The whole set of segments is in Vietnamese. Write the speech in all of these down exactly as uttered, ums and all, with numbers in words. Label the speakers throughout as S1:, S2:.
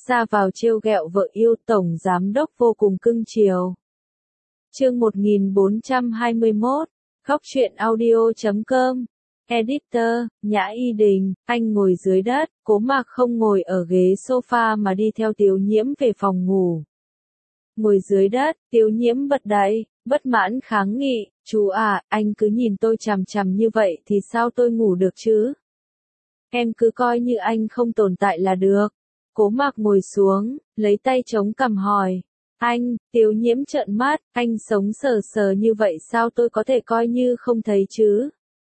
S1: ra vào trêu ghẹo vợ yêu, tổng giám đốc vô cùng cưng chiều. Chương một nghìn bốn trăm hai mươi mốt, Góc truyện audio chấm com. Editor, Nhã Y Đình, anh ngồi dưới đất, Cố Mạc không ngồi ở ghế sofa mà đi theo Tiếu Nhiễm về phòng ngủ. Ngồi dưới đất, Tiếu Nhiễm bật dậy, bất mãn kháng nghị, chú à, anh cứ nhìn tôi chằm chằm như vậy thì sao tôi ngủ được chứ? Em cứ coi như anh không tồn tại là được. Cố Mạc ngồi xuống, lấy tay chống cằm hỏi. Anh, Tiếu Nhiễm trợn mắt, anh sống sờ sờ như vậy sao tôi có thể coi như không thấy chứ?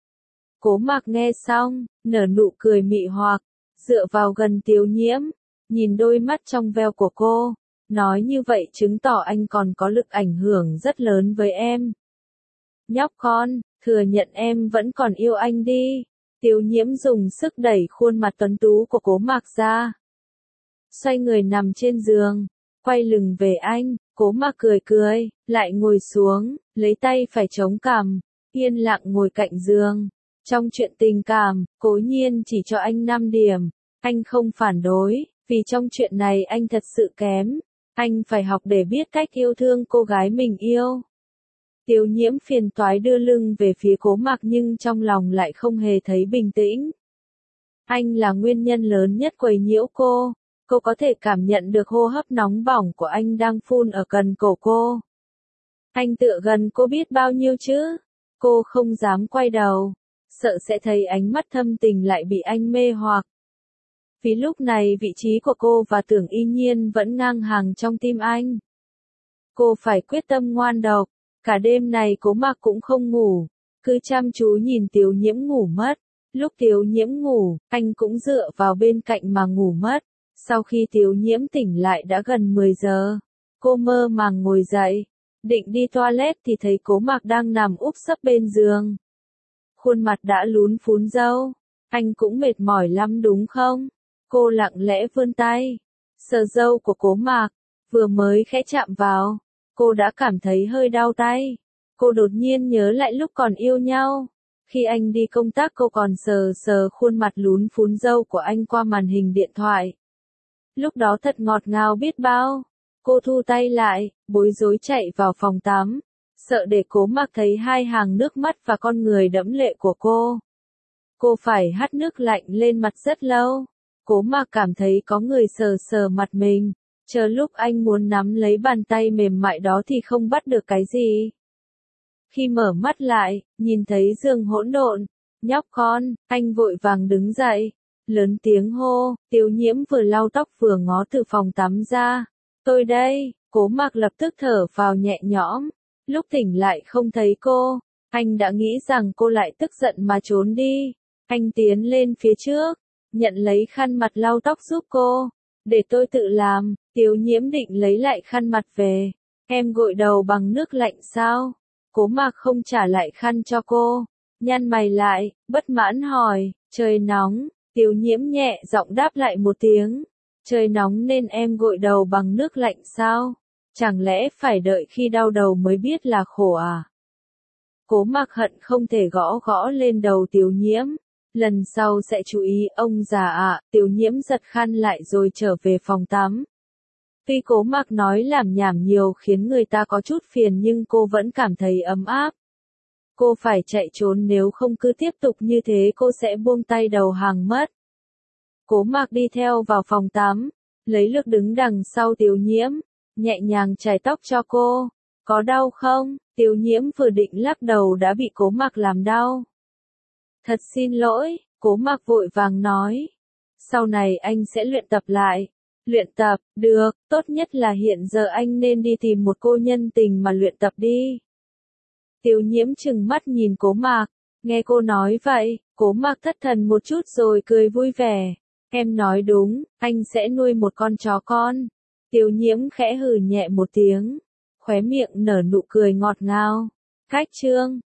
S1: Cố Mạc nghe xong, nở nụ cười mị hoặc, dựa vào gần Tiếu Nhiễm, nhìn đôi mắt trong veo của cô, nói như vậy chứng tỏ anh còn có lực ảnh hưởng rất lớn với em. Nhóc con, thừa nhận em vẫn còn yêu anh đi. Tiếu Nhiễm dùng sức đẩy khuôn mặt tuấn tú của Cố Mạc ra. Xoay người nằm trên giường, quay lưng về anh, Cố Mạc cười cười, lại ngồi xuống, lấy tay phải chống cằm, yên lặng ngồi cạnh giường. Trong chuyện tình cảm, Cố Nhiên chỉ cho anh năm điểm, anh không phản đối, vì trong chuyện này anh thật sự kém, anh phải học để biết cách yêu thương cô gái mình yêu. Tiếu Nhiễm phiền toái đưa lưng về phía Cố Mạc nhưng trong lòng lại không hề thấy bình tĩnh. Anh là nguyên nhân lớn nhất quấy nhiễu cô, cô có thể cảm nhận được hô hấp nóng bỏng của anh đang phun ở gần cổ cô. Anh tựa gần cô biết bao nhiêu chứ? Cô không dám quay đầu, sợ sẽ thấy ánh mắt thâm tình lại bị anh mê hoặc. Vì lúc này vị trí của cô và Tưởng Y Nhiên vẫn ngang hàng trong tim anh. Cô phải quyết tâm ngoan độc, cả đêm này Cố Mạc cũng không ngủ, cứ chăm chú nhìn Tiếu Nhiễm ngủ mất. Lúc Tiếu Nhiễm ngủ, anh cũng dựa vào bên cạnh mà ngủ mất. Sau khi Tiếu Nhiễm tỉnh lại đã gần mười giờ, cô mơ màng ngồi dậy, định đi toilet thì thấy Cố Mạc đang nằm úp sấp bên giường. Khuôn mặt đã lún phún râu, anh cũng mệt mỏi lắm đúng không? Cô lặng lẽ vươn tay, sờ râu của Cố Mạc, vừa mới khẽ chạm vào, cô đã cảm thấy hơi đau tay. Cô đột nhiên nhớ lại lúc còn yêu nhau, khi anh đi công tác cô còn sờ sờ khuôn mặt lún phún râu của anh qua màn hình điện thoại. Lúc đó thật ngọt ngào biết bao. Cô thu tay lại, bối rối chạy vào phòng tắm, sợ để Cố Mạc thấy hai hàng nước mắt và con người đẫm lệ của cô. Cô phải hắt nước lạnh lên mặt rất lâu. Cố Mạc cảm thấy có người sờ sờ mặt mình, chờ lúc anh muốn nắm lấy bàn tay mềm mại đó thì không bắt được cái gì. Khi mở mắt lại, nhìn thấy giường hỗn độn, nhóc con, anh vội vàng đứng dậy, lớn tiếng hô. Tiếu Nhiễm vừa lau tóc vừa ngó từ phòng tắm ra. Tôi đây. Cố Mạc lập tức thở vào nhẹ nhõm. Lúc tỉnh lại không thấy cô, anh đã nghĩ rằng cô lại tức giận mà trốn đi. Anh tiến lên phía trước, nhận lấy khăn mặt lau tóc giúp cô. Để tôi tự làm. Tiếu Nhiễm định lấy lại khăn mặt về. Em gội đầu bằng nước lạnh sao? Cố Mạc không trả lại khăn cho cô, nhăn mày lại, bất mãn hỏi. Trời nóng. Tiếu Nhiễm nhẹ giọng đáp lại một tiếng. Trời nóng nên em gội đầu bằng nước lạnh sao? Chẳng lẽ phải đợi khi đau đầu mới biết là khổ à? Cố Mạc hận không thể gõ gõ lên đầu Tiếu Nhiễm. Lần sau sẽ chú ý ông già ạ. Tiếu Nhiễm giật khăn lại rồi trở về phòng tắm. Tuy Cố Mạc nói làm nhảm nhiều khiến người ta có chút phiền nhưng cô vẫn cảm thấy ấm áp. Cô phải chạy trốn nếu không cứ tiếp tục như thế cô sẽ buông tay đầu hàng mất. Cố Mạc đi theo vào phòng tắm, lấy lực đứng đằng sau Tiếu Nhiễm, nhẹ nhàng chải tóc cho cô. Có đau không? Tiếu Nhiễm vừa định lắc đầu đã bị Cố Mạc làm đau. Thật xin lỗi, Cố Mạc vội vàng nói. Sau này anh sẽ luyện tập lại. Luyện tập, được, tốt nhất là hiện giờ anh nên đi tìm một cô nhân tình mà luyện tập đi. Tiếu Nhiễm trừng mắt nhìn Cố Mạc, nghe cô nói vậy, Cố Mạc thất thần một chút rồi cười vui vẻ. Em nói đúng, anh sẽ nuôi một con chó con. Tiếu Nhiễm khẽ hừ nhẹ một tiếng, khóe miệng nở nụ cười ngọt ngào. Cách chương